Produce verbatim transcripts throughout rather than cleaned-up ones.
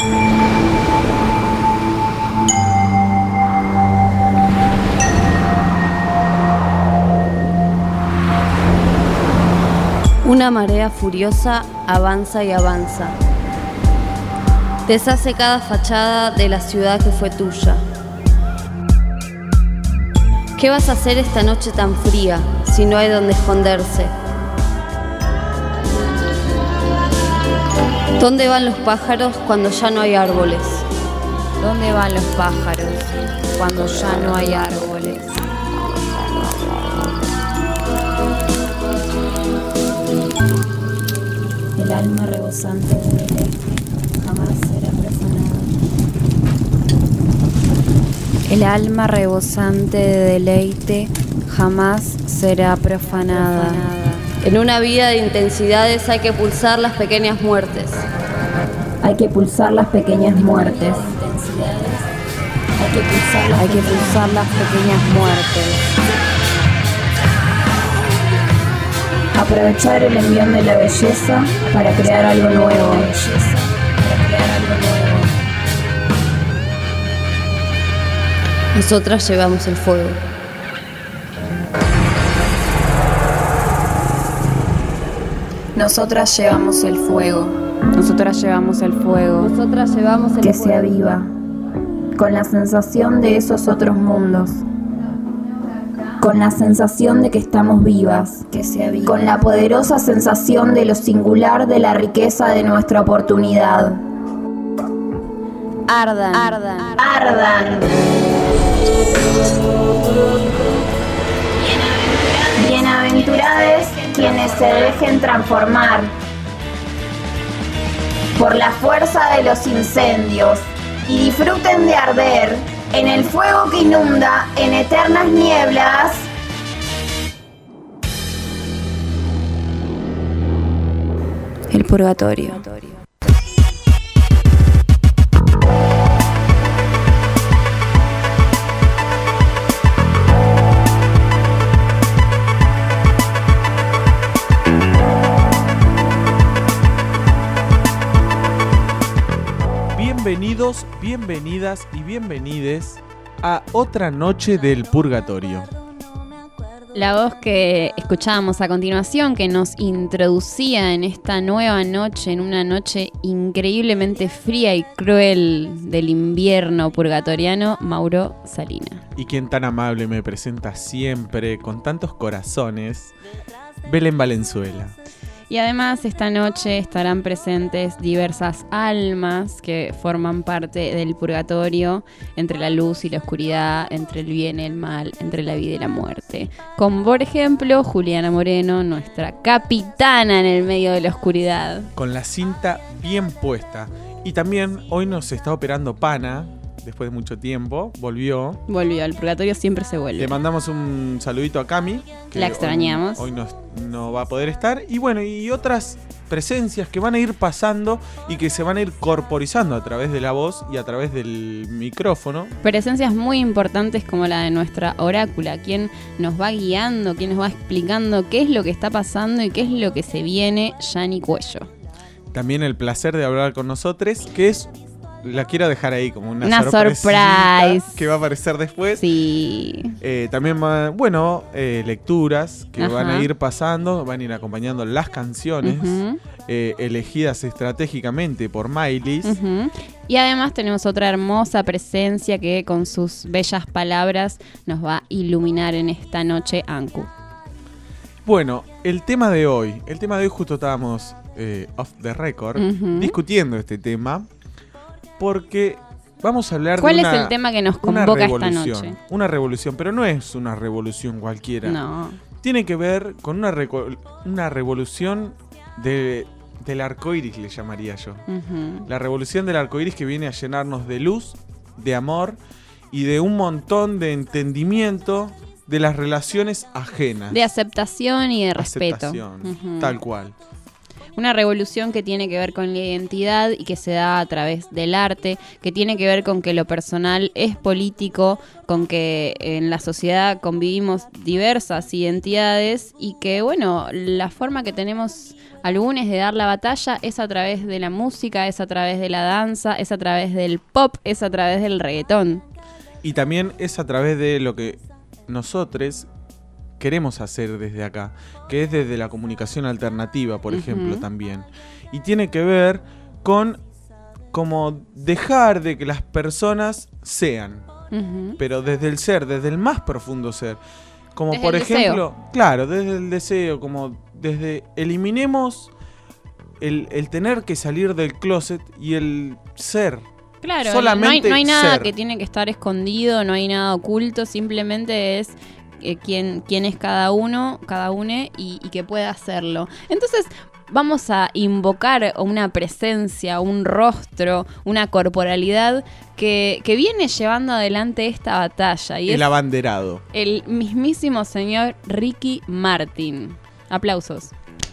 Una marea furiosa avanza y avanza. Deshace cada fachada de la ciudad que fue tuya. ¿Qué vas a hacer esta noche tan fría si no hay donde esconderse? ¿Dónde van los pájaros cuando ya no hay árboles? ¿Dónde van los pájaros cuando ya no hay árboles? El alma rebosante de deleite jamás será profanada. El alma rebosante de deleite jamás será profanada. En una vida de intensidades hay que pulsar las pequeñas muertes. Hay que pulsar las pequeñas muertes. Hay que pulsar las, hay que pulsar las pequeñas muertes. Aprovechar el envión de la belleza para crear algo nuevo. Nosotras llevamos el fuego. Nosotras llevamos el fuego. Nosotras llevamos el fuego. Nosotras llevamos el que fuego. se aviva, con la sensación de esos otros mundos. Con la sensación de que estamos vivas, que se aviva. Con la poderosa sensación de lo singular de la riqueza de nuestra oportunidad. Ardan, ardan, ardan. Bienaventurades quienes se dejen transformar por la fuerza de los incendios y disfruten de arder en el fuego que inunda en eternas nieblas el purgatorio. Bienvenidos, bienvenidas y bienvenides a otra noche del purgatorio. La voz que escuchábamos a continuación, que nos introducía en esta nueva noche, en una noche increíblemente fría y cruel del invierno purgatoriano, Mauro Salina. Y quien tan amable me presenta siempre, con tantos corazones, Belén Valenzuela. Y además esta noche estarán presentes diversas almas que forman parte del purgatorio, entre la luz y la oscuridad, entre el bien y el mal, entre la vida y la muerte. Como por ejemplo Juliana Moreno, nuestra capitana en el medio de la oscuridad. Con la cinta bien puesta. Y también hoy nos está operando Pana, después de mucho tiempo, volvió. Volvió, al purgatorio siempre se vuelve. Le mandamos un saludito a Cami. Que la extrañamos. Hoy, hoy no, no va a poder estar. Y bueno, y otras presencias que van a ir pasando y que se van a ir corporizando a través de la voz y a través del micrófono. Presencias muy importantes como la de nuestra orácula, quien nos va guiando, quien nos va explicando qué es lo que está pasando y qué es lo que se viene, Yani Cuello. También el placer de hablar con nosotros, que es... La quiero dejar ahí como una, una surprise que va a aparecer después. Sí. Eh, también, bueno, eh, lecturas que Ajá. van a ir pasando, van a ir acompañando las canciones uh-huh. eh, elegidas estratégicamente por Maylis. Uh-huh. Y además tenemos otra hermosa presencia que con sus bellas palabras nos va a iluminar en esta noche, Anku. Bueno, el tema de hoy, el tema de hoy justo estábamos eh, off the record uh-huh. discutiendo este tema. Porque vamos a hablar ¿Cuál de una... ¿Cuál es el tema que nos convoca esta noche? Una revolución, pero no es una revolución cualquiera. No. Tiene que ver con una, reco- una revolución de, del arcoíris, le llamaría yo. Uh-huh. La revolución del arcoíris que viene a llenarnos de luz, de amor y de un montón de entendimiento de las relaciones ajenas. De aceptación y de respeto. Aceptación, uh-huh. tal cual. Una revolución que tiene que ver con la identidad y que se da a través del arte, que tiene que ver con que lo personal es político, con que en la sociedad convivimos diversas identidades y que, bueno, la forma que tenemos algunos de dar la batalla es a través de la música, es a través de la danza, es a través del pop, es a través del reggaetón. Y también es a través de lo que nosotros queremos hacer desde acá, que es desde la comunicación alternativa, por uh-huh. ejemplo, también. Y tiene que ver con como dejar de que las personas sean, uh-huh. pero desde el ser, desde el más profundo ser. Como desde por el ejemplo, deseo. Claro, desde el deseo, como desde eliminemos el, el tener que salir del closet y el ser. Claro, solamente no hay, no hay nada ser. que tiene que estar escondido, no hay nada oculto, simplemente es eh, quién, quién es cada uno, cada une y, y que pueda hacerlo. Entonces vamos a invocar una presencia, un rostro, una corporalidad que, que viene llevando adelante esta batalla. Y el es abanderado. El mismísimo señor Ricky Martin. Aplausos.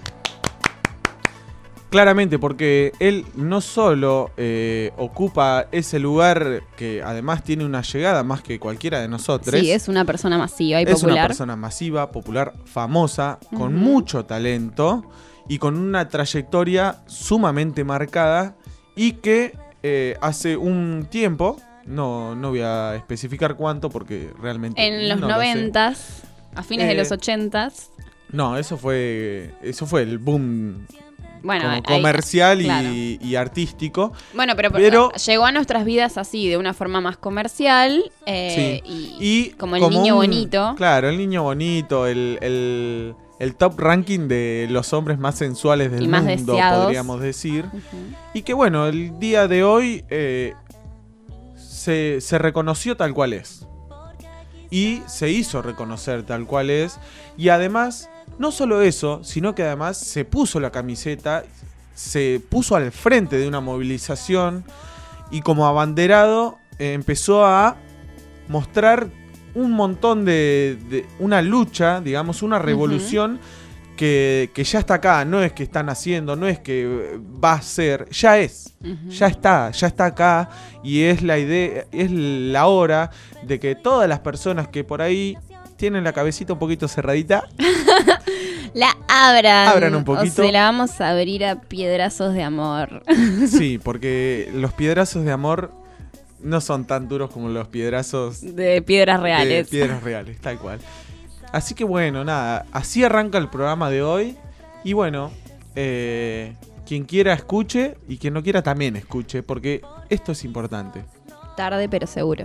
Claramente, porque él no solo eh, ocupa ese lugar que además tiene una llegada más que cualquiera de nosotros. Sí, es una persona masiva y es popular. Es una persona masiva, popular, famosa, uh-huh. con mucho talento y con una trayectoria sumamente marcada y que eh, hace un tiempo, no, no voy a especificar cuánto porque realmente en los no noventas, a fines eh, de los ochentas. No, eso fue, eso fue el boom. Bueno, como ahí, comercial claro. y, y artístico. Bueno, pero, pero llegó a nuestras vidas así, de una forma más comercial. Eh, sí. y, y como el como niño un, bonito. Claro, el niño bonito, el, el, el top ranking de los hombres más sensuales del y más mundo, deseados. podríamos decir. Uh-huh. Y que bueno, el día de hoy eh, se, se reconoció tal cual es. Y se hizo reconocer tal cual es. Y además, no solo eso, sino que además se puso la camiseta, se puso al frente de una movilización y como abanderado eh, empezó a mostrar un montón de, de una lucha, digamos, una revolución uh-huh. que, que ya está acá, no es que están haciendo, no es que va a ser, ya es, uh-huh. ya está, ya está acá y es la idea, es la hora de que todas las personas que por ahí tienen la cabecita un poquito cerradita la abran. Abran un poquito. O se la vamos a abrir a piedrazos de amor. Sí, porque los piedrazos de amor no son tan duros como los piedrazos de piedras reales. De piedras reales, tal cual. Así que bueno, nada, así arranca el programa de hoy. Y bueno, eh, quien quiera escuche y quien no quiera también escuche, porque esto es importante. Tarde pero seguro.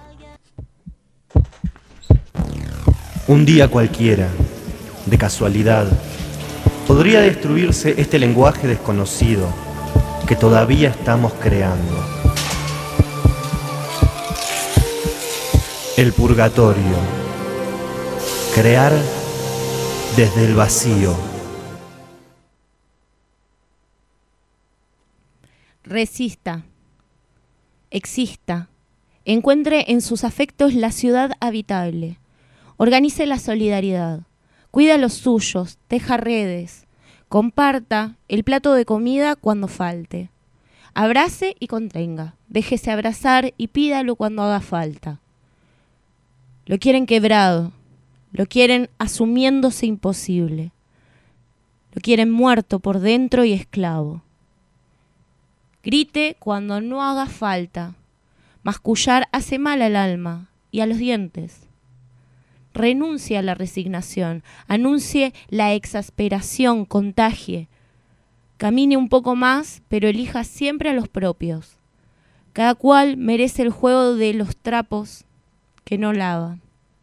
Un día cualquiera, de casualidad, podría destruirse este lenguaje desconocido que todavía estamos creando. El purgatorio. Crear desde el vacío. Resista. Exista. Encuentre en sus afectos la ciudad habitable. Organice la solidaridad. Cuida a los suyos, teja redes, comparta el plato de comida cuando falte. Abrace y contenga, déjese abrazar y pídalo cuando haga falta. Lo quieren quebrado, lo quieren asumiéndose imposible, lo quieren muerto por dentro y esclavo. Grite cuando no haga falta, mascullar hace mal al alma y a los dientes. Renuncie a la resignación, anuncie la exasperación, contagie. Camine un poco más, pero elija siempre a los propios. Cada cual merece el juego de los trapos que no lava.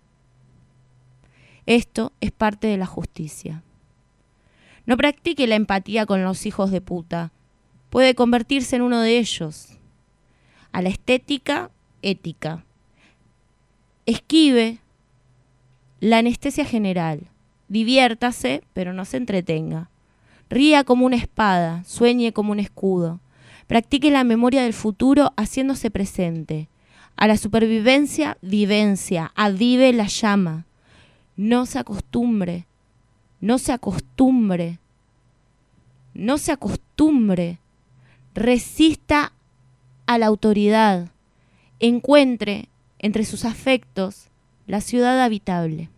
Esto es parte de la justicia. No practique la empatía con los hijos de puta. Puede convertirse en uno de ellos. A la estética, ética. Esquive la anestesia general. Diviértase, pero no se entretenga. Ría como una espada, sueñe como un escudo. Practique la memoria del futuro haciéndose presente. A la supervivencia, vivencia. Avive la llama. No se acostumbre, no se acostumbre no se acostumbre, resista a la autoridad, encuentre entre sus afectos la ciudad habitable.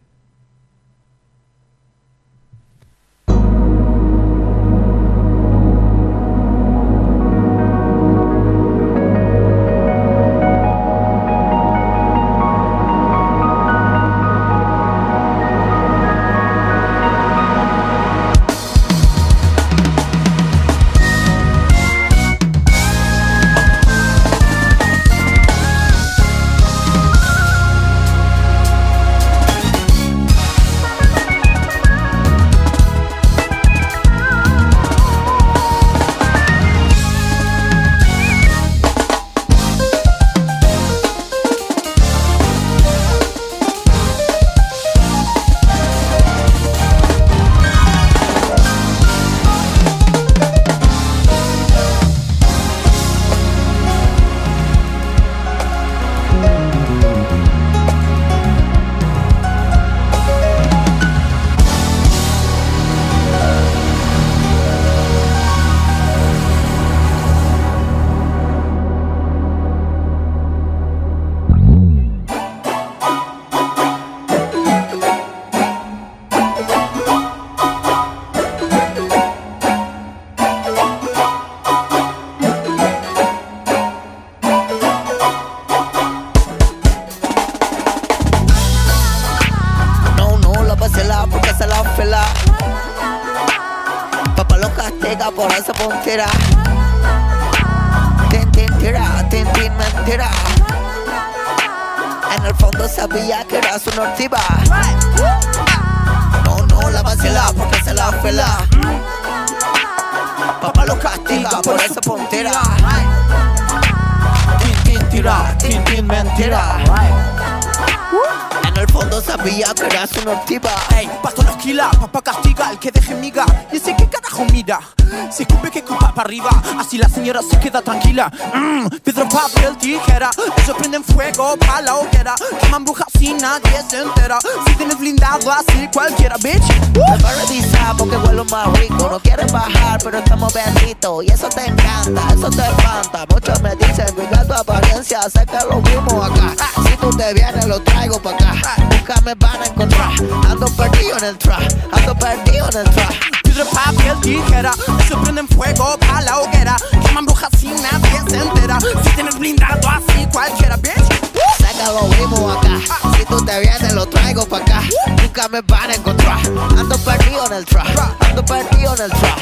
Así la señora se queda tranquila. mm, Piedra, papel, tijera. Ellos prenden fuego pa' la hoguera. Queman brujas y nadie se entera. Si tienes blindado así cualquiera, bitch. uh. Me va a revisar porque huelo más rico. No quieren bajar pero estamos benditos. Y eso te encanta, eso te espanta. Muchos me dicen, cuida tu apariencia, sé que lo mismo acá. Si tú te vienes lo traigo pa' acá. Nunca me van a encontrar. Ando perdido en el trap, ando perdido en el trap. Piedra, papel, tijera. Ellos prenden fuego pa' la hoguera. Queman brujas y nadie se entera. Si tienes blindado así cualquiera, bitch. Sé que lo mismo acá. Si tú te vienes lo traigo pa' acá. Nunca me van a encontrar. Ando perdido en el trap, ando perdido en el trap.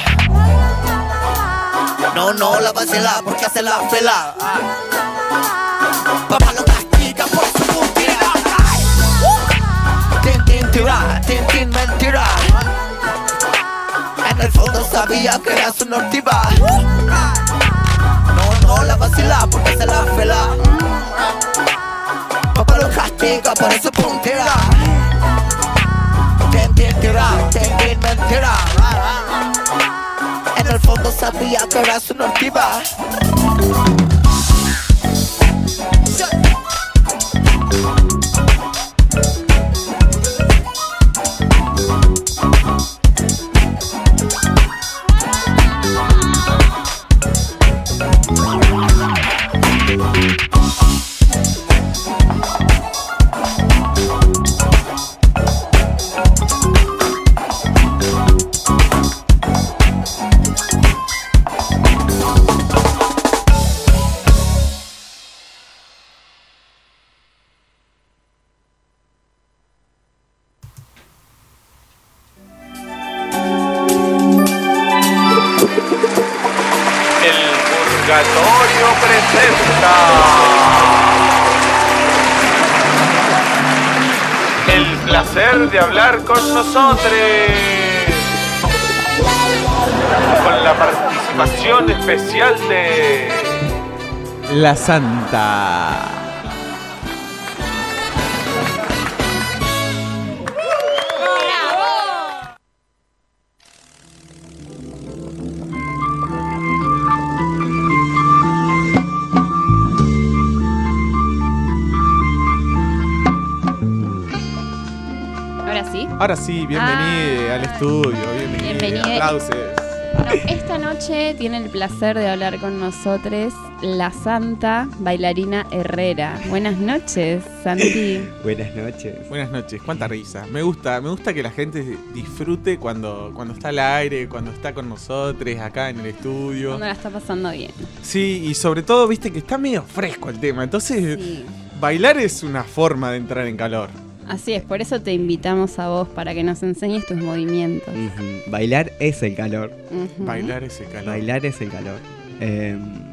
No, no la vacila porque hace la fela. Papá lo castiga por su puntera. Tin, tin, tira, tin, tin, mentira. En el fondo sabía que era su nortiva. No, no la vacila porque se la fela. Papá lo castiga por su puntera. Tin, tin, tira, tin, tin, mentira. En el fondo sabía que era su nortiva. Purgatorio presenta el placer de hablar con nosotros, con la participación especial de La Santa. Ahora sí. Ahora sí, bienvenida Ah. al estudio, bienvenida. Bienvenida. Aplausos. Bueno, esta noche tiene el placer de hablar con nosotros la santa bailarina Herrera. Buenas noches, Santi. Buenas noches. Buenas noches, cuánta risa. Me gusta, me gusta que la gente disfrute cuando, cuando está al aire, cuando está con nosotros acá en el estudio. Cuando la está pasando bien. Sí, y sobre todo, viste que está medio fresco el tema. Entonces, sí. Bailar es una forma de entrar en calor. Así es, por eso te invitamos a vos, para que nos enseñes tus movimientos. Uh-huh. Bailar es el calor. Uh-huh. Bailar es el calor. Bailar es el calor. Eh,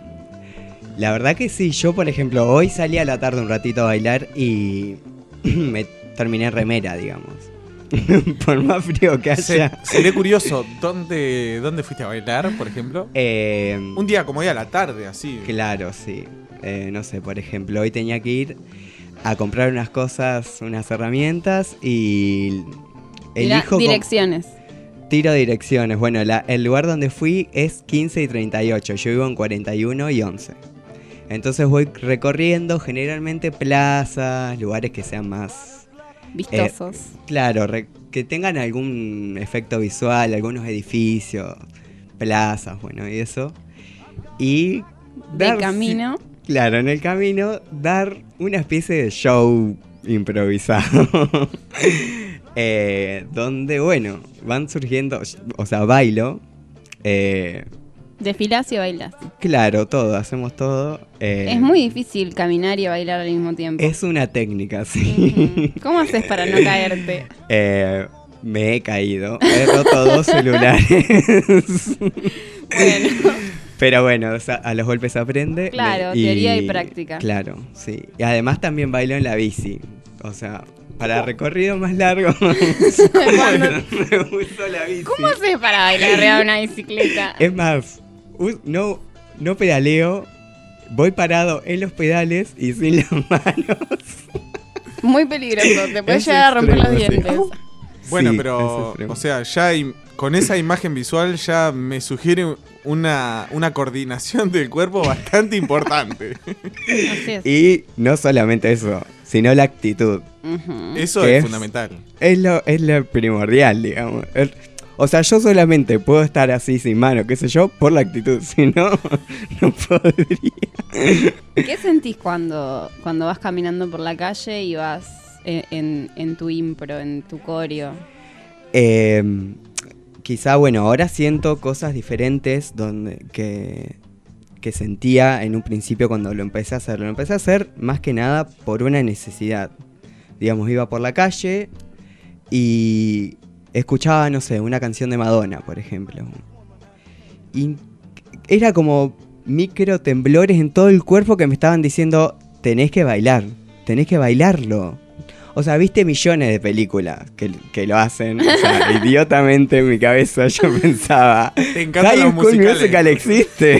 la verdad que sí, yo por ejemplo, hoy salí a la tarde un ratito a bailar y me terminé remera, digamos. Por más frío que haya. Se, seré curioso, ¿dónde, ¿dónde fuiste a bailar, por ejemplo? Eh, un día como hoy a la tarde, así. Claro, sí. Eh, no sé, por ejemplo, hoy tenía que ir a comprar unas cosas, unas herramientas y elijo... Direcciones. Tiro direcciones. Bueno, la, el lugar donde fui es quince y treinta y ocho. Yo vivo en cuarenta y uno y once. Entonces voy recorriendo generalmente plazas, lugares que sean más... vistosos. Eh, claro, re, que tengan algún efecto visual, algunos edificios, plazas, bueno, y eso. Y... De dar, camino... Claro, en el camino dar una especie de show improvisado. eh, donde, bueno, van surgiendo, o sea, bailo. Eh, ¿Desfilás y bailas? Claro, todo, hacemos todo. Eh, es muy difícil caminar y bailar al mismo tiempo. Es una técnica, sí. Uh-huh. ¿Cómo haces para no caerte? Eh, me he caído, he roto dos celulares. Bueno... Pero bueno, o sea, a los golpes se aprende. Claro, y, teoría y práctica. Claro, sí. Y además también bailo en la bici. O sea, para recorridos más largos me uso la bici. ¿Cómo haces para bailar arriba de una bicicleta? Es más, no, no pedaleo, voy parado en los pedales y sin las manos. Muy peligroso, te puedes llegar a romper los dientes. Sí. Bueno, sí, pero, o sea, ya hay, con esa imagen visual ya me sugiere una, una coordinación del cuerpo bastante importante. Así es. Y no solamente eso, sino la actitud. Uh-huh. Eso es, es fundamental. Es lo, es lo primordial, digamos. El, o sea, yo solamente puedo estar así sin mano, qué sé yo, por la actitud. Si no, no podría. ¿Qué sentís cuando, cuando vas caminando por la calle y vas en, en, en tu impro, en tu coreo? Eh... Quizá, bueno, ahora siento cosas diferentes donde que, que sentía en un principio cuando lo empecé a hacer. Lo empecé a hacer más que nada por una necesidad. Digamos, iba por la calle y escuchaba, no sé, una canción de Madonna, por ejemplo. Y era como micro temblores en todo el cuerpo que me estaban diciendo, tenés que bailar, tenés que bailarlo. O sea, viste millones de películas que, que lo hacen. O sea, idiotamente en mi cabeza yo pensaba, te encantan High los School musicales. Musical existe.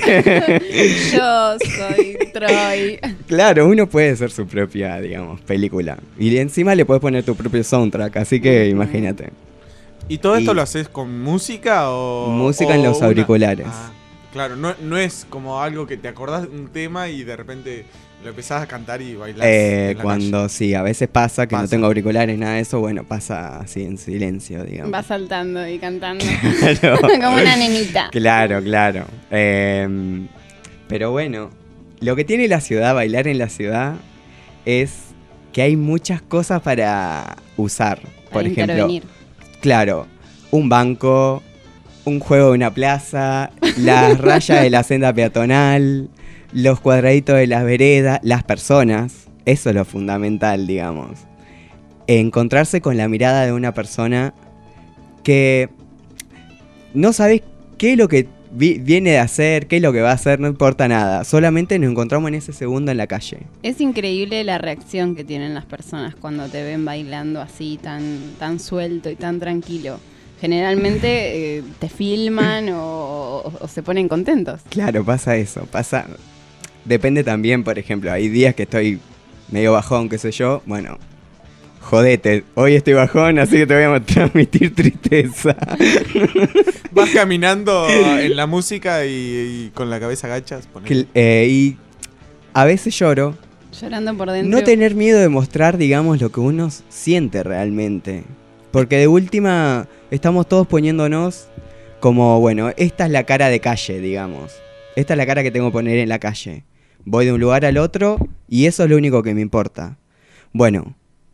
Yo soy Troy. Claro, uno puede hacer su propia, digamos, película. Y encima le puedes poner tu propio soundtrack, así que mm. imagínate. ¿Y todo esto y lo haces con música o...? Música o en los una... auriculares. Ah, claro, no, no es como algo que te acordás de un tema y de repente... lo empezás a cantar y bailar. Eh, cuando calle. Sí, a veces pasa que pasa. No tengo auriculares, nada de eso, bueno, pasa así en silencio, digamos. Va saltando y cantando. Claro. Como una nenita. Claro, claro. Eh, pero bueno, lo que tiene la ciudad, bailar en la ciudad, es que hay muchas cosas para usar. Por para ejemplo, intervenir. Claro, un banco, un juego de una plaza, las rayas de la senda peatonal, los cuadraditos de las veredas, las personas, eso es lo fundamental, digamos. Encontrarse con la mirada de una persona que no sabes qué es lo que vi- viene de hacer, qué es lo que va a hacer, no importa nada. Solamente nos encontramos en ese segundo en la calle. Es increíble la reacción que tienen las personas cuando te ven bailando así, tan, tan suelto y tan tranquilo. Generalmente eh, te filman o, o, o se ponen contentos. Claro, pasa eso, pasa... Depende también, por ejemplo, hay días que estoy medio bajón, qué sé yo, bueno, jodete, hoy estoy bajón, así que te voy a transmitir tristeza. Vas caminando en la música y, y con la cabeza agachas. Que, eh, y a veces lloro. Llorando por dentro. No tener miedo de mostrar, digamos, lo que uno siente realmente. Porque de última estamos todos poniéndonos como, bueno, esta es la cara de calle, digamos. Esta es la cara que tengo que poner en la calle. Voy de un lugar al otro y eso es lo único que me importa. Bueno,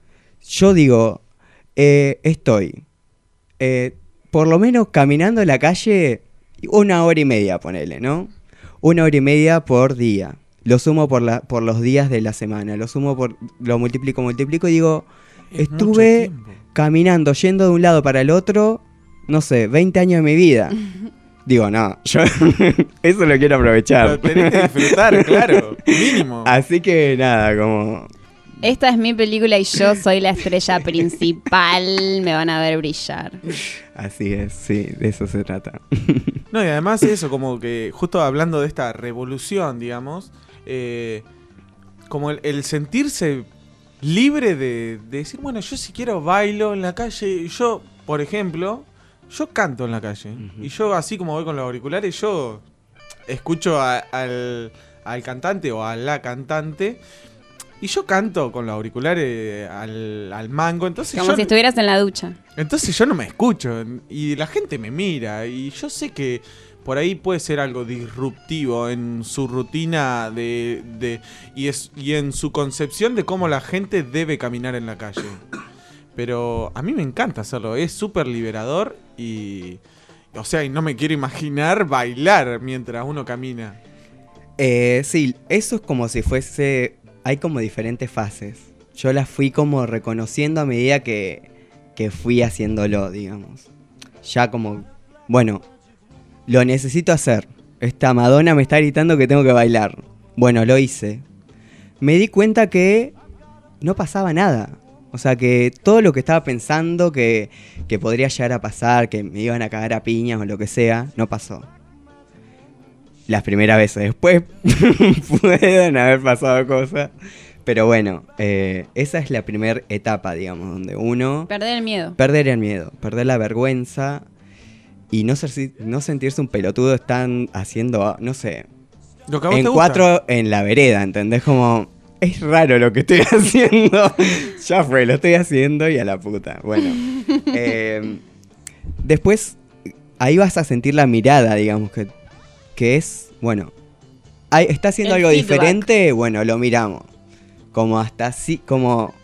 yo digo, eh, estoy eh, por lo menos caminando en la calle una hora y media, ponele, ¿no? Una hora y media por día. Lo sumo por, la, por los días de la semana. Lo sumo por, lo multiplico, multiplico y digo, es estuve caminando, yendo de un lado para el otro, no sé, veinte años de mi vida. Digo, no, yo eso lo quiero aprovechar. Lo tenés que disfrutar, claro, mínimo. Así que nada, como... Esta es mi película y yo soy la estrella principal, me van a ver brillar. Así es, sí, de eso se trata. No, y además eso, como que justo hablando de esta revolución, digamos, eh, como el, el sentirse libre de, de decir, bueno, yo si quiero bailo en la calle, yo, por ejemplo, yo canto en la calle. Uh-huh. Y yo así como voy con los auriculares, yo escucho a, al, al cantante o a la cantante... Y yo canto con los auriculares al, al mango, entonces como yo, si estuvieras en la ducha. Entonces yo no me escucho y la gente me mira y yo sé que por ahí puede ser algo disruptivo en su rutina de, de y, es, y en su concepción de cómo la gente debe caminar en la calle. Pero a mí me encanta hacerlo, es súper liberador y... O sea, y no me quiero imaginar bailar mientras uno camina. Eh, sí, eso es como si fuese... Hay como diferentes fases. Yo las fui como reconociendo a medida que, que fui haciéndolo, digamos. Ya como, bueno, lo necesito hacer. Esta Madonna me está gritando que tengo que bailar. Bueno, lo hice. Me di cuenta que no pasaba nada. O sea, que todo lo que estaba pensando que, que podría llegar a pasar, que me iban a cagar a piñas o lo que sea, no pasó. Las primeras veces, después pueden haber pasado cosas. Pero bueno, eh, esa es la primera etapa, digamos, donde uno... Perder el miedo. Perder el miedo, perder la vergüenza y no, ser, no sentirse un pelotudo. Están haciendo, no sé, lo que a vos en te cuatro gusta. En la vereda, ¿entendés? Como, es raro lo que estoy haciendo. Ya fue, lo estoy haciendo y a la puta. Bueno, eh, después ahí vas a sentir la mirada, digamos, que... que es, bueno, hay, está haciendo el algo feedback. diferente, bueno, lo miramos. Como hasta así, como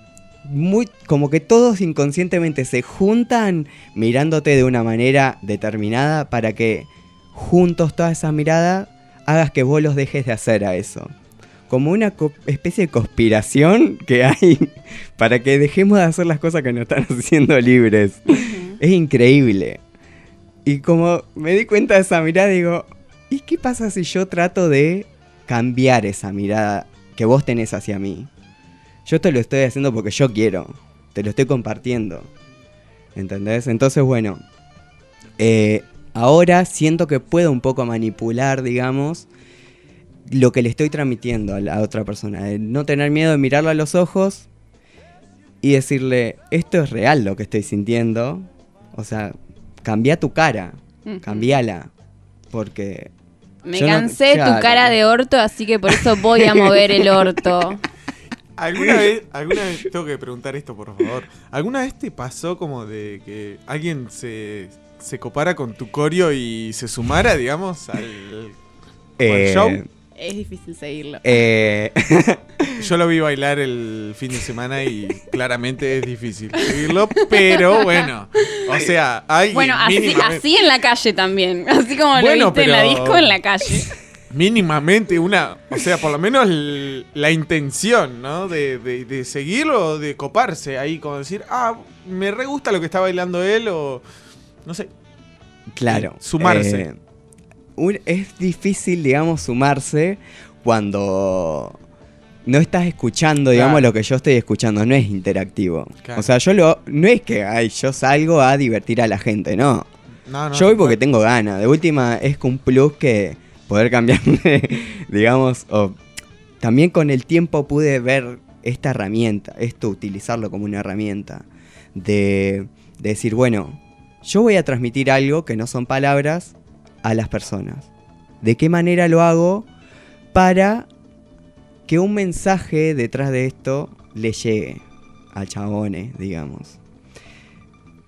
muy, como que todos inconscientemente se juntan mirándote de una manera determinada para que juntos toda esa mirada hagas que vos los dejes de hacer a eso. Como una co- especie de conspiración que hay para que dejemos de hacer las cosas que nos están haciendo libres. Uh-huh. Es increíble. Y como me di cuenta de esa mirada, digo, ¿y qué pasa si yo trato de cambiar esa mirada que vos tenés hacia mí? Yo te lo estoy haciendo porque yo quiero, te lo estoy compartiendo, ¿entendés? Entonces, bueno, eh, ahora siento que puedo un poco manipular, digamos, lo que le estoy transmitiendo a la otra persona. De no tener miedo de mirarla a los ojos y decirle, esto es real lo que estoy sintiendo, o sea... Cambia tu cara, uh-huh. Cambiala, porque... Me cansé no, de tu cara de orto, así que por eso voy a mover el orto. ¿Alguna vez, alguna vez, tengo que preguntar esto por favor, ¿alguna vez te pasó como de que alguien se, se copara con tu coreo y se sumara, digamos, al, eh, al show? Es difícil seguirlo. Eh... Yo lo vi bailar el fin de semana y claramente es difícil seguirlo, pero bueno, o sea, hay bueno, así, mínimamente... así en la calle también, así como bueno, lo viste pero... en la disco, en la calle. Mínimamente una, o sea, por lo menos l- la intención, ¿no? De, de, de seguirlo, de coparse ahí, como decir, ah, me re gusta lo que está bailando él o, no sé. Claro. Eh, sumarse. Eh, un, es difícil, digamos, sumarse cuando... no estás escuchando, digamos, claro. Lo que yo estoy escuchando, no es interactivo. Claro. O sea, yo lo no es que ay, yo salgo a divertir a la gente, no. no, no yo voy porque no. tengo ganas. De última, es un plus que poder cambiarme, digamos, o también con el tiempo pude ver esta herramienta, esto, utilizarlo como una herramienta de, de decir, bueno, yo voy a transmitir algo que no son palabras a las personas. ¿De qué manera lo hago para que un mensaje detrás de esto le llegue al chabone, digamos?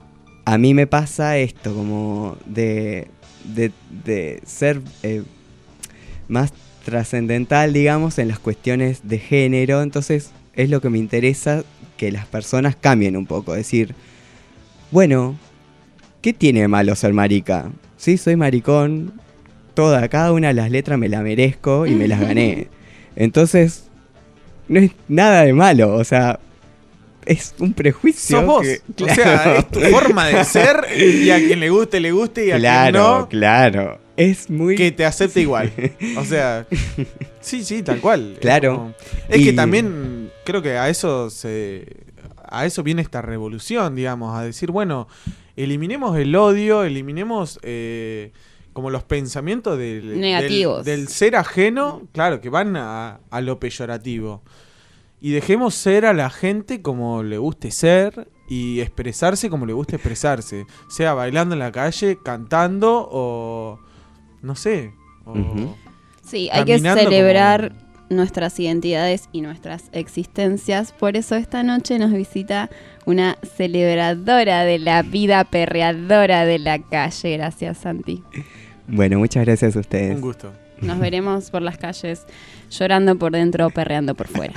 a mí me pasa esto, como de, de, de ser eh, más trascendental, digamos, en las cuestiones de género. Entonces es lo que me interesa, que las personas cambien un poco, decir, bueno, ¿qué tiene de malo ser marica? Sí, soy maricón, toda, cada una de las letras me la merezco y me las gané. Entonces, no es nada de malo, o sea, es un prejuicio. Sos vos, que, o claro. sea, es tu forma de ser y a quien le guste, le guste y a claro, quien no, claro, es muy... que te acepte igual. O sea, sí, sí, tal cual. Claro. Es, como, es y... que también creo que a eso se, a eso viene esta revolución, digamos, a decir, bueno, eliminemos el odio, eliminemos eh, como los pensamientos del, negativos del, del ser ajeno, claro, que van a, a lo peyorativo. Y dejemos ser a la gente como le guste ser y expresarse como le guste expresarse. Sea bailando en la calle, cantando o... no sé. O uh-huh. Sí, hay que celebrar como... nuestras identidades y nuestras existencias. Por eso esta noche nos visita una celebradora de la vida, perreadora de la calle. Gracias, Santi. Bueno, muchas gracias a ustedes. Un gusto. Nos veremos por las calles llorando por dentro, perreando por fuera.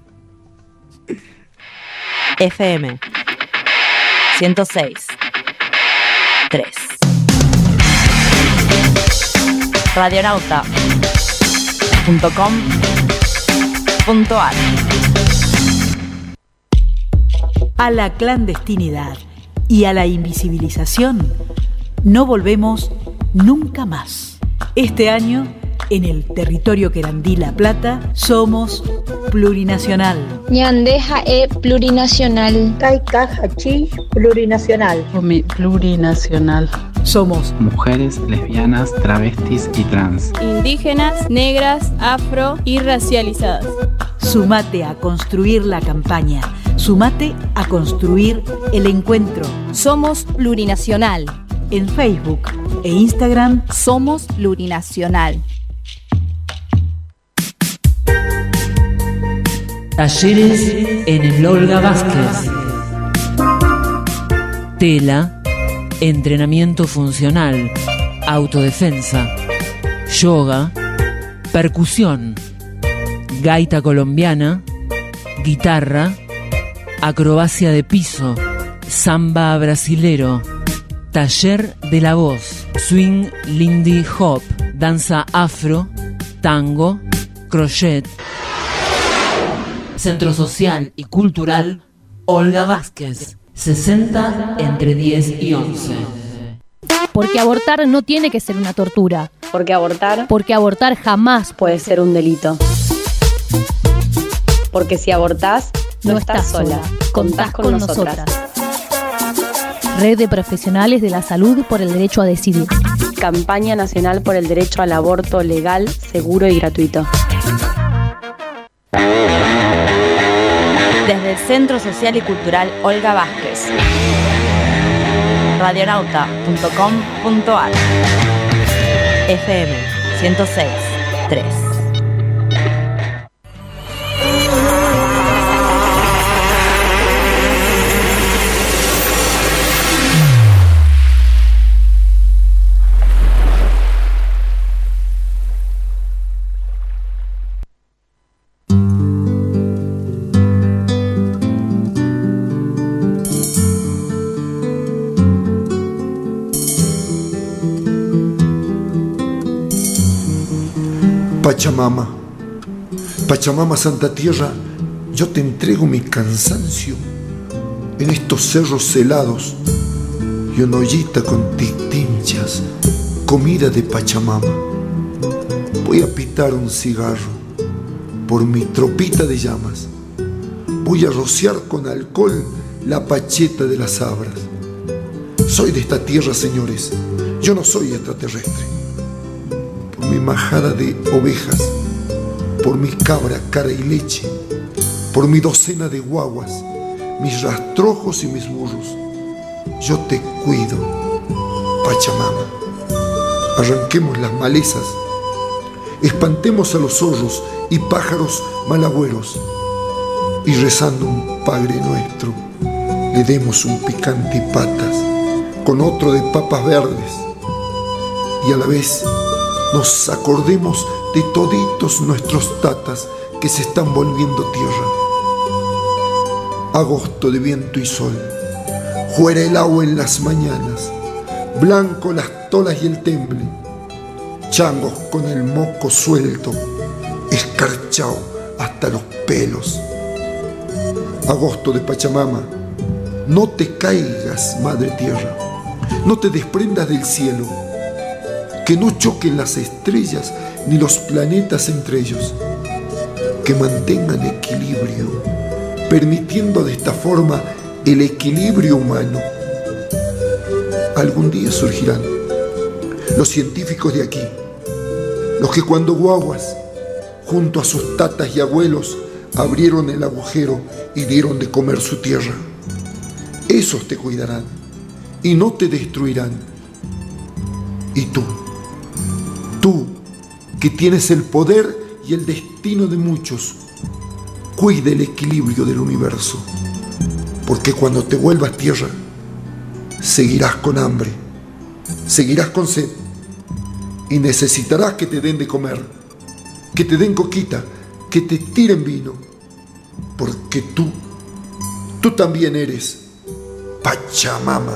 F M ciento seis tres radionauta punto com punto ar. A la clandestinidad y a la invisibilización no volvemos nunca más. Este año, en el territorio querandí La Plata, somos plurinacional. Ñandeja e plurinacional. Taycajachi plurinacional. Omi plurinacional. Somos mujeres, lesbianas, travestis y trans. Indígenas, negras, afro y racializadas. Sumate a construir la campaña. Sumate a construir el encuentro. Somos plurinacional. En Facebook e Instagram somos plurinacional. Talleres en el Olga Vázquez. Tela, entrenamiento funcional, autodefensa, yoga, percusión, gaita colombiana, guitarra, acrobacia de piso, samba brasilero, taller de la voz, swing lindy hop, danza afro, tango, crochet. Centro Social y Cultural Olga Vázquez, sesenta entre diez y once. Porque abortar no tiene que ser una tortura. Porque abortar... Porque abortar jamás puede ser un delito. Porque si abortás, no, no estás sola. Contás con, con nosotras. nosotras. Red de Profesionales de la Salud por el Derecho a Decidir. Campaña Nacional por el Derecho al Aborto Legal, Seguro y Gratuito. Desde el Centro Social y Cultural Olga Vázquez. radionauta punto com punto ar. F M ciento seis tres. Pachamama, Pachamama Santa Tierra, yo te entrego mi cansancio en estos cerros helados y una ollita con tinchas, comida de Pachamama. Voy a pitar un cigarro por mi tropita de llamas. Voy a rociar con alcohol la pacheta de las sabras. Soy de esta tierra, señores, yo no soy extraterrestre. Por mi majada de ovejas, por mi cabra, cara y leche, por mi docena de guaguas, mis rastrojos y mis burros, yo te cuido, Pachamama. Arranquemos las malezas, espantemos a los zorros y pájaros malagüeros, y rezando un Padre Nuestro, le demos un picante patas con otro de papas verdes, y a la vez nos acordemos de toditos nuestros tatas que se están volviendo tierra. Agosto de viento y sol, fuera el agua en las mañanas, blanco las tolas y el temble, changos con el moco suelto, escarchao hasta los pelos. Agosto de Pachamama, no te caigas, madre tierra, no te desprendas del cielo, que no choquen las estrellas ni los planetas entre ellos, que mantengan equilibrio, permitiendo de esta forma el equilibrio humano. Algún día surgirán los científicos de aquí, los que cuando guaguas, junto a sus tatas y abuelos, abrieron el agujero y dieron de comer su tierra. Esos te cuidarán y no te destruirán. Y tú, tú que tienes el poder y el destino de muchos, cuida el equilibrio del universo, porque cuando te vuelvas tierra, seguirás con hambre, seguirás con sed y necesitarás que te den de comer, que te den coquita, que te tiren vino, porque tú, tú también eres Pachamama.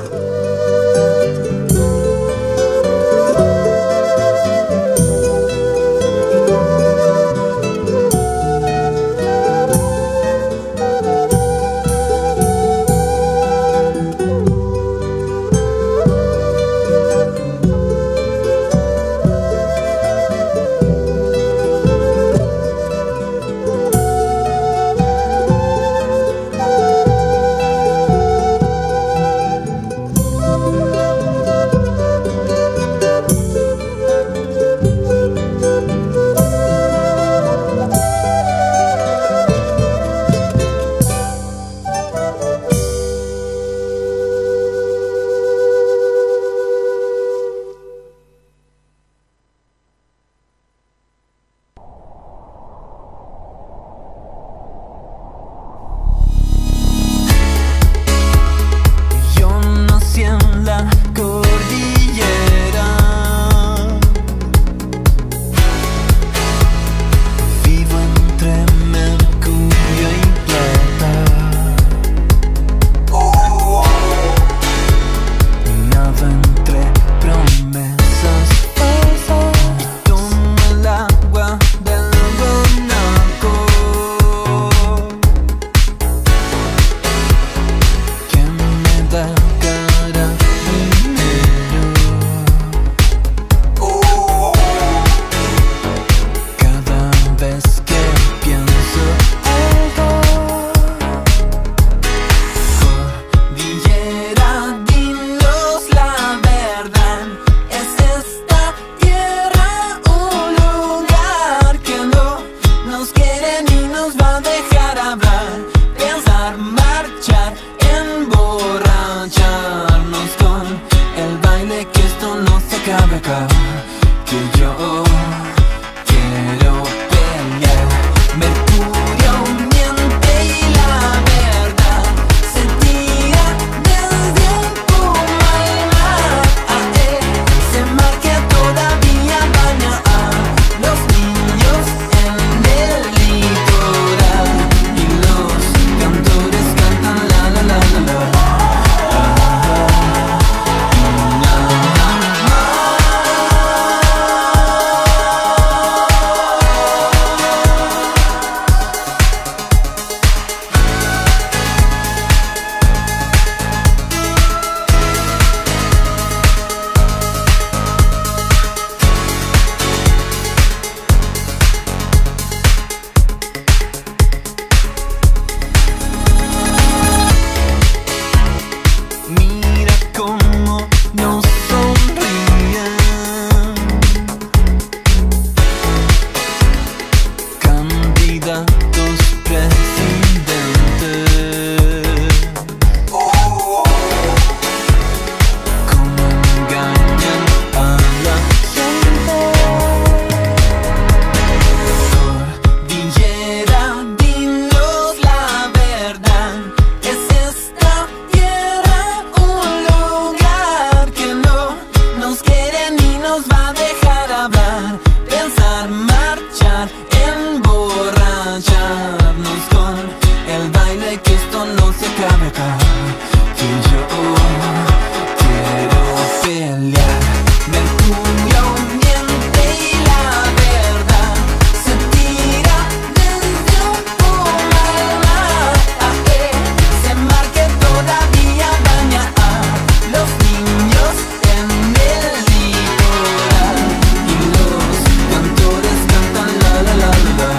emborracharnos con el baile, que esto no se acabe acá. Que yo quiero pelear. Mercurio miente y la verdad se tira desde un puma al mar. A que se marque todavía daña a los niños en el litoral. Y los cantores cantan la la la la.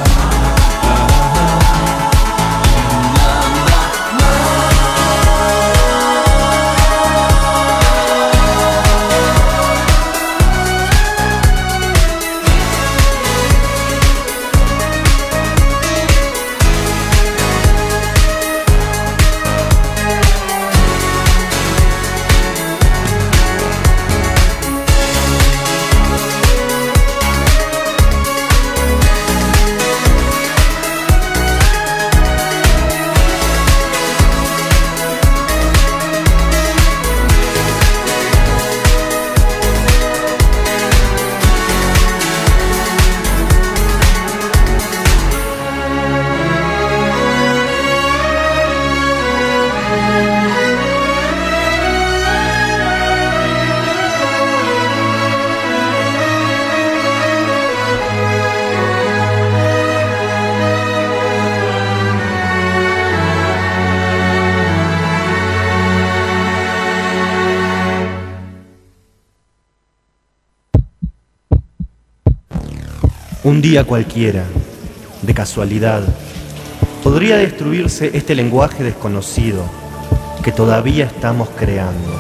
Un día cualquiera, de casualidad, podría destruirse este lenguaje desconocido que todavía estamos creando.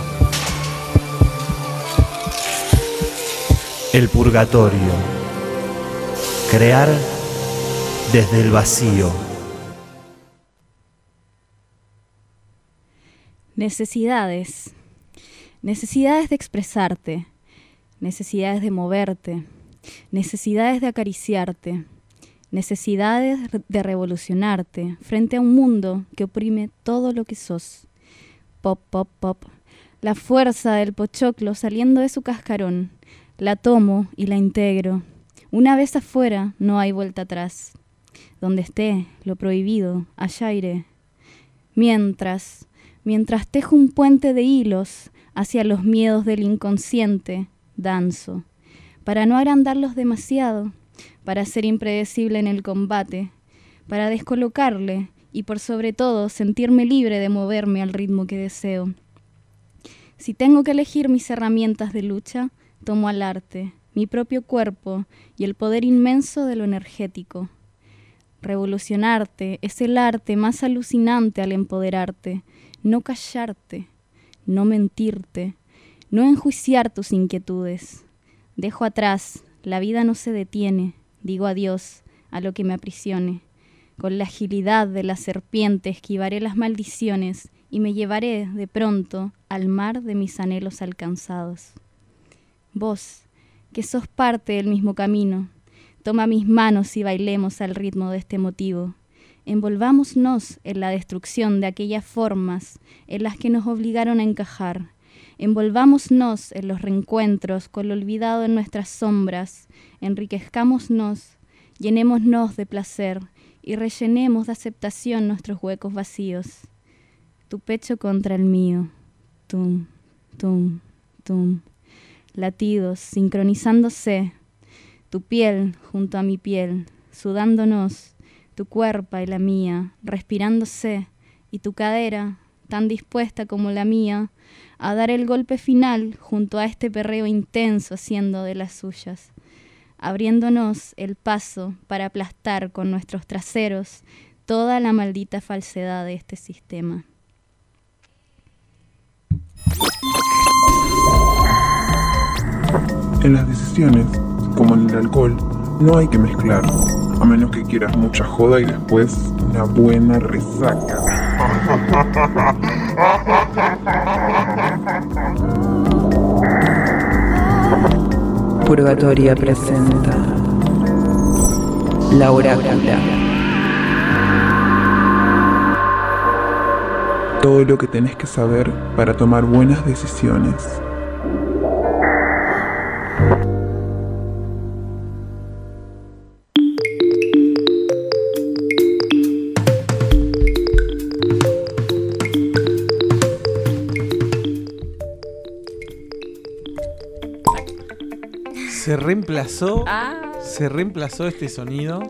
El purgatorio. Crear desde el vacío. Necesidades. Necesidades de expresarte. Necesidades de moverte. Necesidades de acariciarte, necesidades de revolucionarte frente a un mundo que oprime todo lo que sos. Pop, pop, pop. La fuerza del pochoclo saliendo de su cascarón. La tomo y la integro. Una vez afuera no hay vuelta atrás. Donde esté lo prohibido, allá iré. Mientras, mientras tejo un puente de hilos hacia los miedos del inconsciente, danzo. Para no agrandarlos demasiado, para ser impredecible en el combate, para descolocarle y por sobre todo sentirme libre de moverme al ritmo que deseo. Si tengo que elegir mis herramientas de lucha, tomo al arte, mi propio cuerpo y el poder inmenso de lo energético. Revolucionarte es el arte más alucinante al empoderarte, no callarte, no mentirte, no enjuiciar tus inquietudes. Dejo atrás, la vida no se detiene, digo adiós a lo que me aprisione. Con la agilidad de la serpiente esquivaré las maldiciones y me llevaré de pronto al mar de mis anhelos alcanzados. Vos, que sos parte del mismo camino, toma mis manos y bailemos al ritmo de este motivo. Envolvámonos en la destrucción de aquellas formas en las que nos obligaron a encajar. Envolvámonos en los reencuentros con lo olvidado en nuestras sombras, enriquezcámonos, llenémonos de placer y rellenemos de aceptación nuestros huecos vacíos. Tu pecho contra el mío, tum, tum, tum, latidos sincronizándose, tu piel junto a mi piel, sudándonos, tu cuerpo y la mía, respirándose, y tu cadera, tan dispuesta como la mía, a dar el golpe final junto a este perreo intenso haciendo de las suyas, abriéndonos el paso para aplastar con nuestros traseros toda la maldita falsedad de este sistema. En las decisiones, como en el alcohol, no hay que mezclar, a menos que quieras mucha joda y después una buena resaca. Purgatoria presenta La Orácula. Todo lo que tenés que saber para tomar buenas decisiones. se reemplazó, Ah. se reemplazó este sonido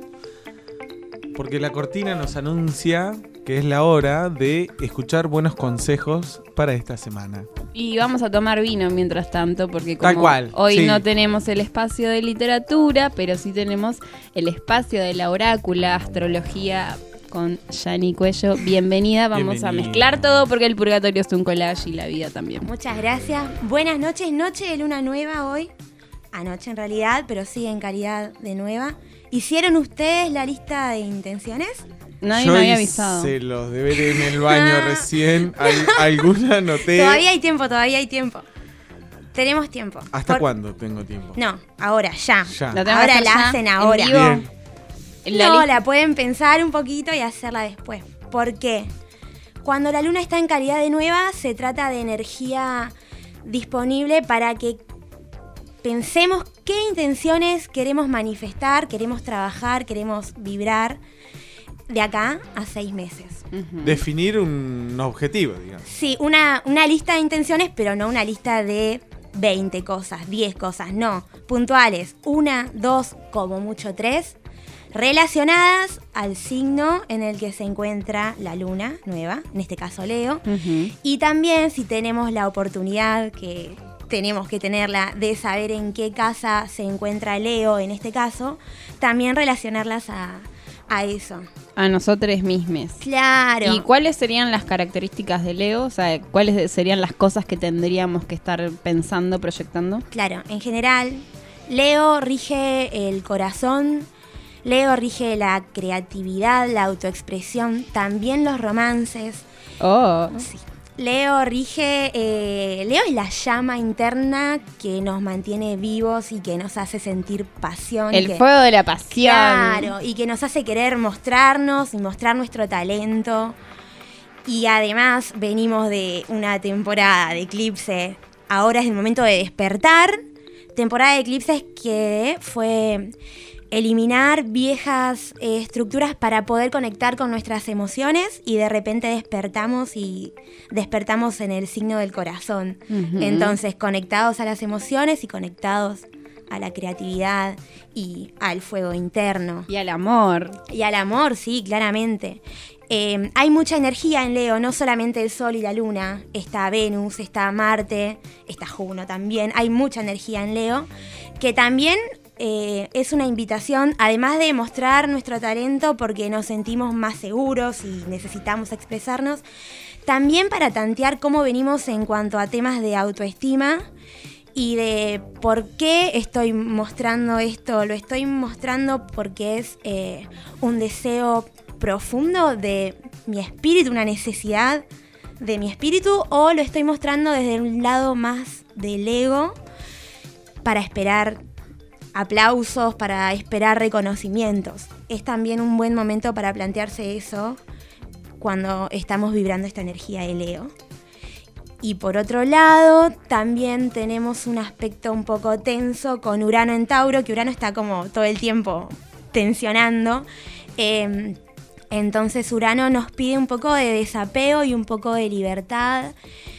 porque la cortina nos anuncia que es la hora de escuchar buenos consejos para esta semana. Y vamos a tomar vino mientras tanto, porque como Tal cual, hoy sí. no tenemos el espacio de literatura, pero sí tenemos el espacio de la orácula, astrología con Yani Cuello. Bienvenida, vamos Bienvenida. a mezclar todo porque el purgatorio es un collage y la vida también. Muchas gracias. Buenas noches, noche de luna nueva hoy. Anoche en realidad, pero sí en calidad de nueva. ¿Hicieron ustedes la lista de intenciones? Nadie Yo me había hice avisado. los deberes en el baño recién. Al- alguna noté. Todavía hay tiempo, todavía hay tiempo. Tenemos tiempo. ¿Hasta Por- cuándo tengo tiempo? No, ahora, ya. Ya. ¿La tengo que Ahora hacer la ya? hacen ¿En ahora. vivo? Bien. La No, lista- la pueden pensar un poquito y hacerla después. ¿Por qué? Cuando la luna está en calidad de nueva, se trata de energía disponible para que pensemos qué intenciones queremos manifestar, queremos trabajar, queremos vibrar de acá a seis meses. Definir un objetivo, digamos. Sí, una, una lista de intenciones, pero no una lista de veinte cosas, diez cosas, no. Puntuales, una, dos, como mucho tres, relacionadas al signo en el que se encuentra la luna nueva, en este caso Leo. Ujú. Y también si tenemos la oportunidad, que tenemos que tenerla, de saber en qué casa se encuentra Leo, en este caso, también relacionarlas a, a eso. A nosotros mismos. Claro. ¿Y cuáles serían las características de Leo? O sea, ¿cuáles serían las cosas que tendríamos que estar pensando, proyectando? Claro, en general, Leo rige el corazón, Leo rige la creatividad, la autoexpresión, también los romances. Oh. Sí. Leo rige, eh, Leo es la llama interna que nos mantiene vivos y que nos hace sentir pasión. El que- fuego de la pasión. Claro, y que nos hace querer mostrarnos y mostrar nuestro talento. Y además venimos de una temporada de eclipse. Ahora es el momento de despertar. Temporada de eclipses que fue eliminar viejas eh, estructuras para poder conectar con nuestras emociones, y de repente despertamos y despertamos en el signo del corazón. Ujú. Entonces, conectados a las emociones y conectados a la creatividad y al fuego interno. Y al amor. Y al amor, sí, claramente. Eh, hay mucha energía en Leo, no solamente el Sol y la Luna. Está Venus, está Marte, está Juno también. Hay mucha energía en Leo, que también eh, es una invitación, además de mostrar nuestro talento porque nos sentimos más seguros y necesitamos expresarnos, también para tantear cómo venimos en cuanto a temas de autoestima y de por qué estoy mostrando esto. Lo estoy mostrando porque es eh, un deseo profundo de mi espíritu, una necesidad de mi espíritu, o lo estoy mostrando desde un lado más del ego para esperar aplausos, para esperar reconocimientos. Es también un buen momento para plantearse eso cuando estamos vibrando esta energía de Leo. Y por otro lado, también tenemos un aspecto un poco tenso con Urano en Tauro, que Urano está como todo el tiempo tensionando. Eh, entonces Urano nos pide un poco de desapego y un poco de libertad,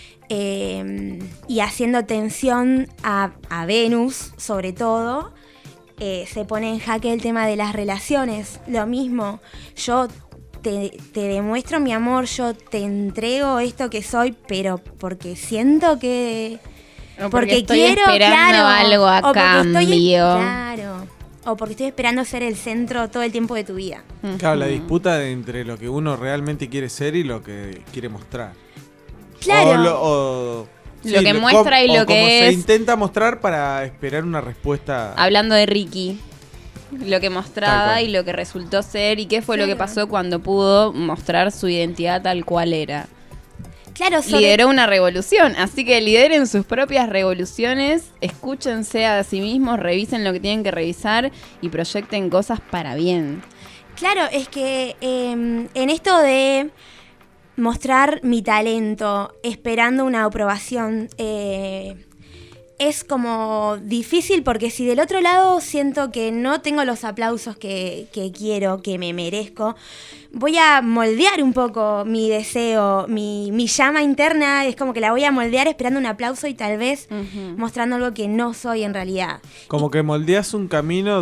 eh, y haciendo tensión a, a Venus, sobre todo, eh, se pone en jaque el tema de las relaciones. Lo mismo, yo te, te demuestro mi amor, yo te entrego esto que soy, pero porque siento que... O porque estoy esperando claro, algo a o porque estoy- cambio. claro, o porque estoy esperando ser el centro todo el tiempo de tu vida. Claro, la disputa de entre lo que uno realmente quiere ser y lo que quiere mostrar. Claro. O lo, o- Lo que lo- muestra y o lo como que se es. intenta mostrar para esperar una respuesta. Hablando de Ricky, lo que Tal mostraba cual. y lo que resultó ser y qué fue lo que Claro. pasó cuando pudo mostrar su identidad tal cual era. Claro, sobre- Lideró una revolución, así que lideren sus propias revoluciones, escúchense a sí mismos, revisen lo que tienen que revisar y proyecten cosas para bien. Claro, es que eh, en esto de mostrar mi talento, esperando una aprobación, eh, es como difícil porque si del otro lado siento que no tengo los aplausos que, que quiero, que me merezco, voy a moldear un poco mi deseo, mi, mi llama interna, es como que la voy a moldear esperando un aplauso y tal vez uh-huh. mostrando algo que no soy en realidad. Como y, que moldeas un camino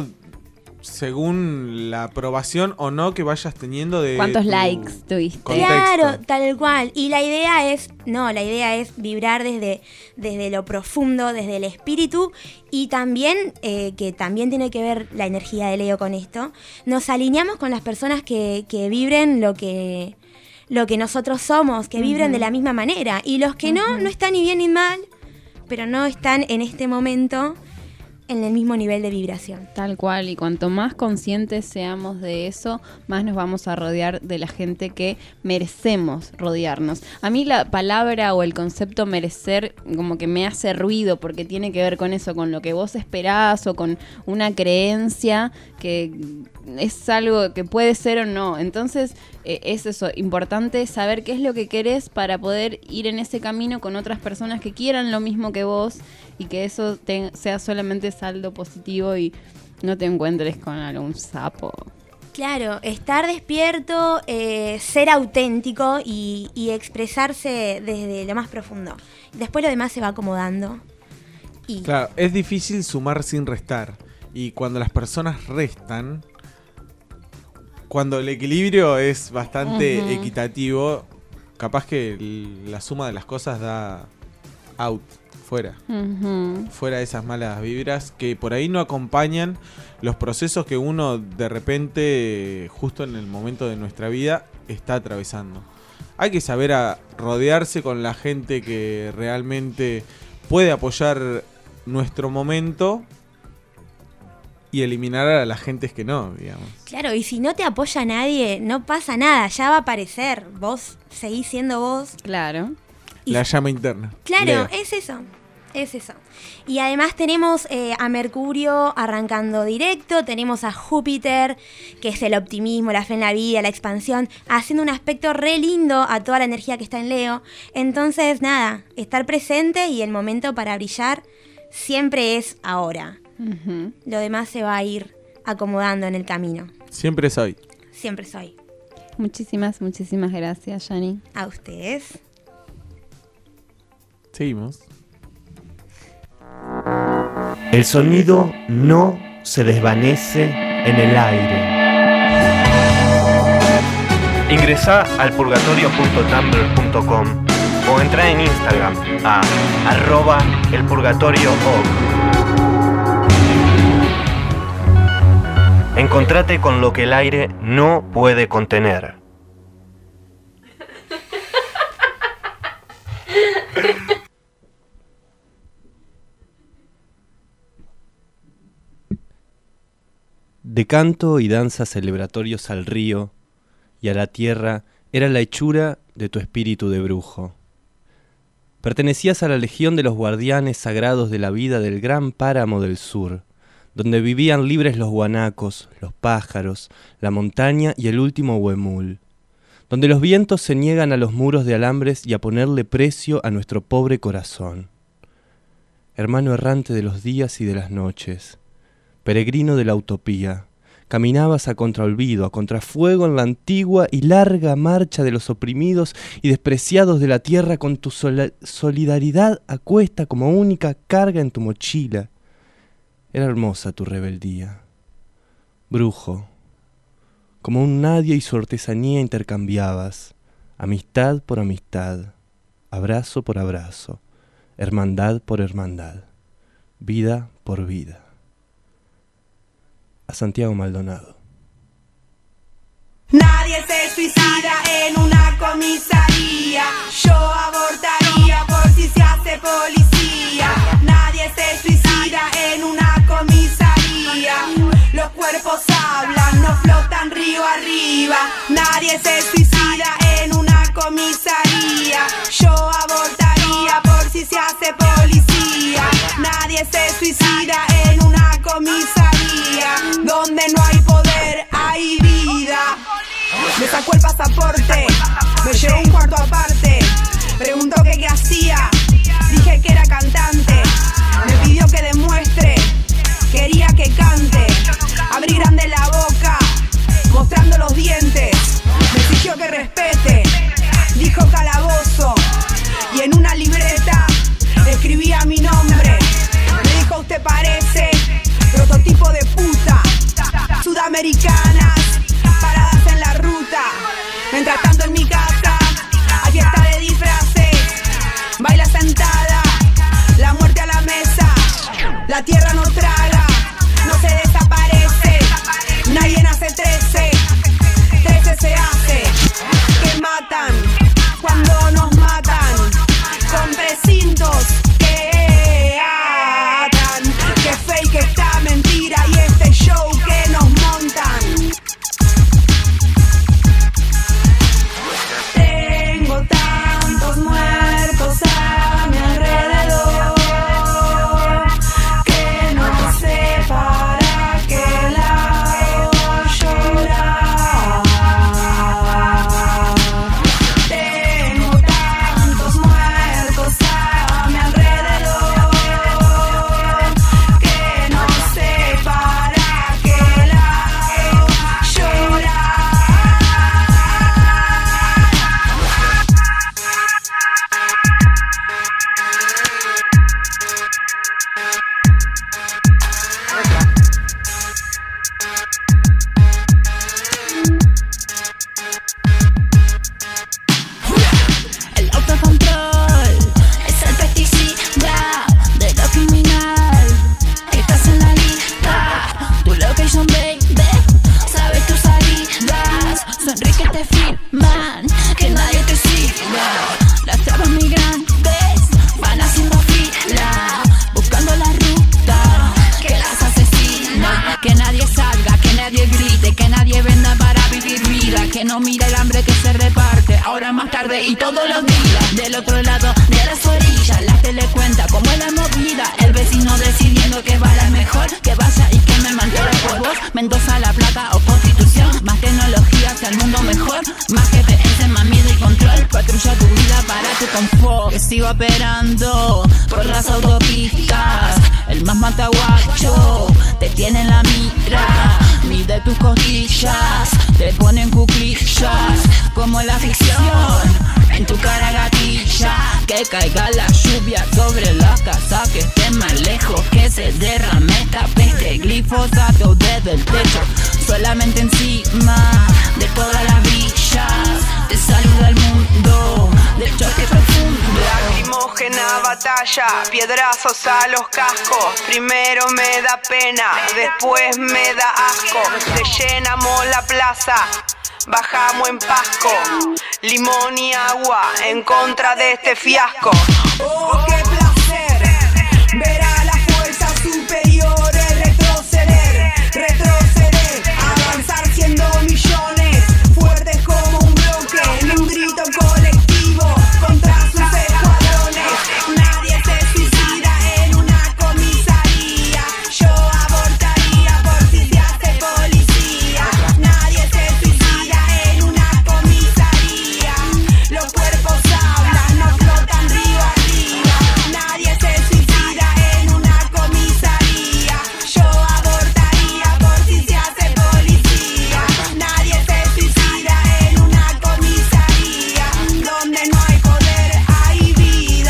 según la aprobación o no que vayas teniendo de ¿cuántos tu likes tuviste? contexto. Claro, tal cual. Y la idea es, no, la idea es vibrar desde, desde lo profundo, desde el espíritu y también, eh, que también tiene que ver la energía de Leo con esto, nos alineamos con las personas que, que vibren lo que, lo que nosotros somos, que vibren uh-huh. de la misma manera. Y los que uh-huh. no, no están ni bien ni mal, pero no están en este momento en el mismo nivel de vibración. Tal cual, y cuanto más conscientes seamos de eso, más nos vamos a rodear de la gente que merecemos rodearnos. A mí la palabra o el concepto merecer como que me hace ruido porque tiene que ver con eso, con lo que vos esperás o con una creencia que es algo que puede ser o no. Entonces eh, es eso, importante saber qué es lo que querés para poder ir en ese camino con otras personas que quieran lo mismo que vos y que eso te, sea solamente saldo positivo y no te encuentres con algún sapo. Claro, estar despierto, eh, ser auténtico y, y expresarse desde lo más profundo. Después lo demás se va acomodando. Y... Claro, es difícil sumar sin restar. Y cuando las personas restan, cuando el equilibrio es bastante uh-huh. equitativo, capaz que el, la suma de las cosas da out. Fuera, uh-huh. fuera de esas malas vibras que por ahí no acompañan los procesos que uno de repente, justo en el momento de nuestra vida, está atravesando. Hay que saber a rodearse con la gente que realmente puede apoyar nuestro momento y eliminar a las gentes que no, digamos. Claro, y si no te apoya nadie, no pasa nada, ya va a aparecer. Vos seguís siendo vos. Claro. La llama interna. Claro, Leo. es eso. Es eso. Y además tenemos eh, a Mercurio arrancando directo, tenemos a Júpiter, que es el optimismo, la fe en la vida, la expansión, haciendo un aspecto re lindo a toda la energía que está en Leo. Entonces, nada, estar presente y el momento para brillar siempre es ahora. Uh-huh. Lo demás se va a ir acomodando en el camino. Siempre soy. Siempre soy. Muchísimas, muchísimas gracias, Yani. A ustedes. Seguimos. El sonido no se desvanece en el aire. Ingresá al purgatorio punto tumblr punto com o entrá en Instagram a arroba elpurgatorioog. Encontrate con lo que el aire no puede contener. De canto y danza celebratorios al río y a la tierra era la hechura de tu espíritu de brujo. Pertenecías a la legión de los guardianes sagrados de la vida del gran páramo del sur, donde vivían libres los guanacos, los pájaros, la montaña y el último huemul, donde los vientos se niegan a los muros de alambres y a ponerle precio a nuestro pobre corazón. Hermano errante de los días y de las noches, peregrino de la utopía, caminabas a contraolvido, a contrafuego en la antigua y larga marcha de los oprimidos y despreciados de la tierra con tu sol- solidaridad a cuesta como única carga en tu mochila. Era hermosa tu rebeldía. Brujo, como un nadie y su artesanía intercambiabas, amistad por amistad, abrazo por abrazo, hermandad por hermandad, vida por vida. A Santiago Maldonado. Nadie se suicida en una comisaría. Yo abortaría por si se hace policía. Nadie se suicida en una comisaría. Los cuerpos hablan, no flotan río arriba. Nadie se suicida en una comisaría. Yo abortaría por si se hace policía. Nadie se suicida en una comisaría. Donde no hay poder, hay vida. Me sacó el pasaporte, me llevó un cuarto aparte. Preguntó que qué hacía, dije que era cantante. Me Mientras tanto en mi casa hay fiesta de disfraces, baila sentada, la muerte a la mesa, la tierra no traga, no se desaparece, nadie nace trece, trece se hace, que matan cuando nos matan, con precintos que atan, que fake esta mentira y este show que nos montan. Tengo tantos muertos a mi alrededor que no sé para qué lado llorar. Tengo tantos muertos a mi alrededor que no sé para qué lado llorar. El autocontrol es el pesticida de lo criminal. Estás en la lista, tu location baby, sabes tus salidas. Sonríe te firman, que nadie te siga. Las trabas migrantes van haciendo fila, buscando la ruta que las asesina. Que nadie salga, que nadie grite, que nadie venda para vivir vida. Que no mira el hambre que se reparte, ahora más tarde y todos los días. Del otro lado de las orillas, la tele cuenta cómo es la movida. El vecino decidiendo que bala es mejor, que vaya y que me mantenga por vos. Mendoza, La Plata o Constitución, más tecnología hacia el mundo mejor. Más G P S, más miedo y control, patrulla tu vida para tu confort. Que sigo operando por las autopistas, el más mataguacho te tiene en la mira. Mide tus costillas, te ponen cuclillas, como en la ficción, en tu cara gatilla. Que caiga la lluvia sobre la casa, que esté más lejos, que se derrame esta peste. Glifosato desde el techo, solamente encima de todas las villas. Te saluda el mundo del choque profundo. Lacrimógena batalla, piedrazos a los cascos. Primero me da pena, después me da asco. Te llenamos la plaza, bajamos en Pasco, limón y agua en contra de este fiasco. Oh, qué placer ver a las fuerzas superiores retroceder, retroceder, avanzar siendo millones, fuertes como un bloque, en un grito colectivo contra sus escuadrones. Nadie se suicida en una comisaría, yo abortaría por si se hace policía. Nadie se suicida en una comisaría, los cuerpos hablan, no flotan río arriba. Nadie se suicida en una comisaría, yo abortaría por si se hace policía. Nadie se suicida en una comisaría, donde no hay poder hay vida.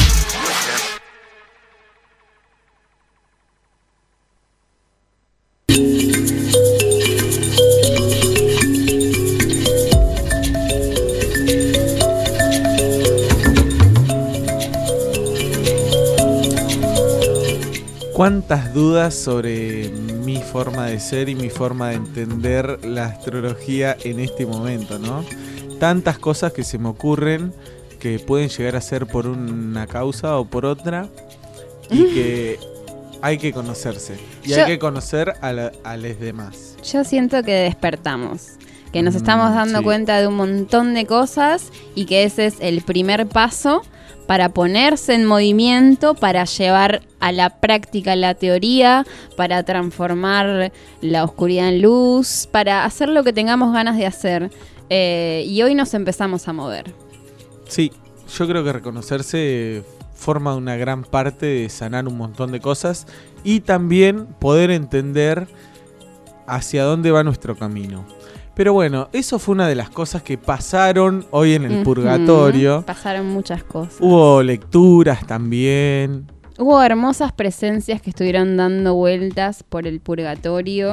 ¿Cuántas dudas sobre mi forma de ser y mi forma de entender la astrología en este momento, ¿no? Tantas cosas que se me ocurren que pueden llegar a ser por una causa o por otra y que hay que conocerse. Y Yo- hay que conocer a, la- a los demás. Yo siento que despertamos, que nos Mm, estamos dando sí. cuenta de un montón de cosas y que ese es el primer paso para ponerse en movimiento, para llevar a la práctica la teoría, para transformar la oscuridad en luz, para hacer lo que tengamos ganas de hacer. Eh, y hoy nos empezamos a mover. Sí, yo creo que reconocerse forma una gran parte de sanar un montón de cosas y también poder entender hacia dónde va nuestro camino. Pero bueno, eso fue una de las cosas que pasaron hoy en el Ujú, purgatorio. Pasaron muchas cosas. Hubo lecturas también. Hubo hermosas presencias que estuvieron dando vueltas por el purgatorio.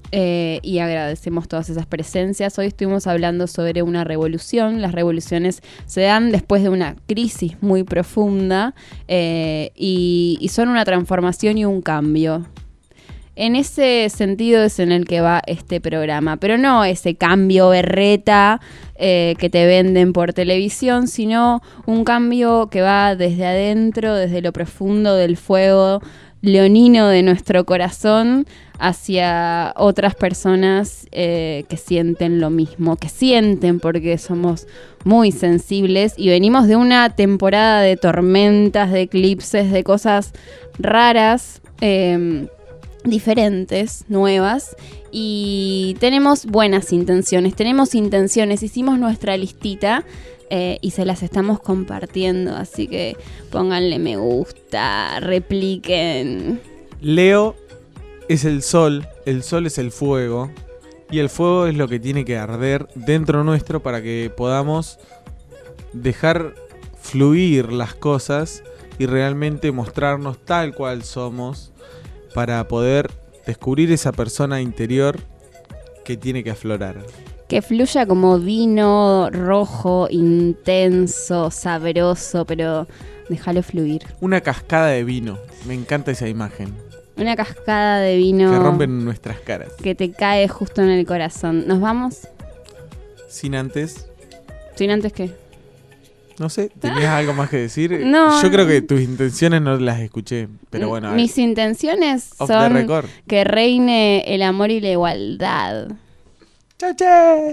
eh, y agradecemos todas esas presencias. Hoy estuvimos hablando sobre una revolución. Las revoluciones se dan después de una crisis muy profunda eh, y, y son una transformación y un cambio. En ese sentido es en el que va este programa, pero no ese cambio berreta eh, que te venden por televisión, sino un cambio que va desde adentro, desde lo profundo del fuego leonino de nuestro corazón hacia otras personas eh, que sienten lo mismo, que sienten porque somos muy sensibles y venimos de una temporada de tormentas, de eclipses, de cosas raras, eh, diferentes, nuevas, y tenemos buenas intenciones, tenemos intenciones, hicimos nuestra listita eh, y se las estamos compartiendo, así que pónganle me gusta, repliquen. Leo es el sol, el sol es el fuego, y el fuego es lo que tiene que arder dentro nuestro para que podamos dejar fluir las cosas y realmente mostrarnos tal cual somos, para poder descubrir esa persona interior que tiene que aflorar. Que fluya como vino rojo, intenso, sabroso, pero déjalo fluir. Una cascada de vino, me encanta esa imagen. Una cascada de vino que rompen nuestras caras. Que te cae justo en el corazón. ¿Nos vamos? Sin antes. ¿Sin antes qué? No sé, ¿tenías algo más que decir? No. Yo creo que tus intenciones no las escuché, pero bueno. A ver. Mis intenciones Off the son record. que reine el amor y la igualdad. ¡Chao, chao!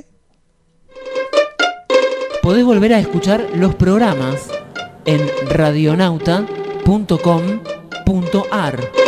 Podés volver a escuchar los programas en radionauta punto com punto ar.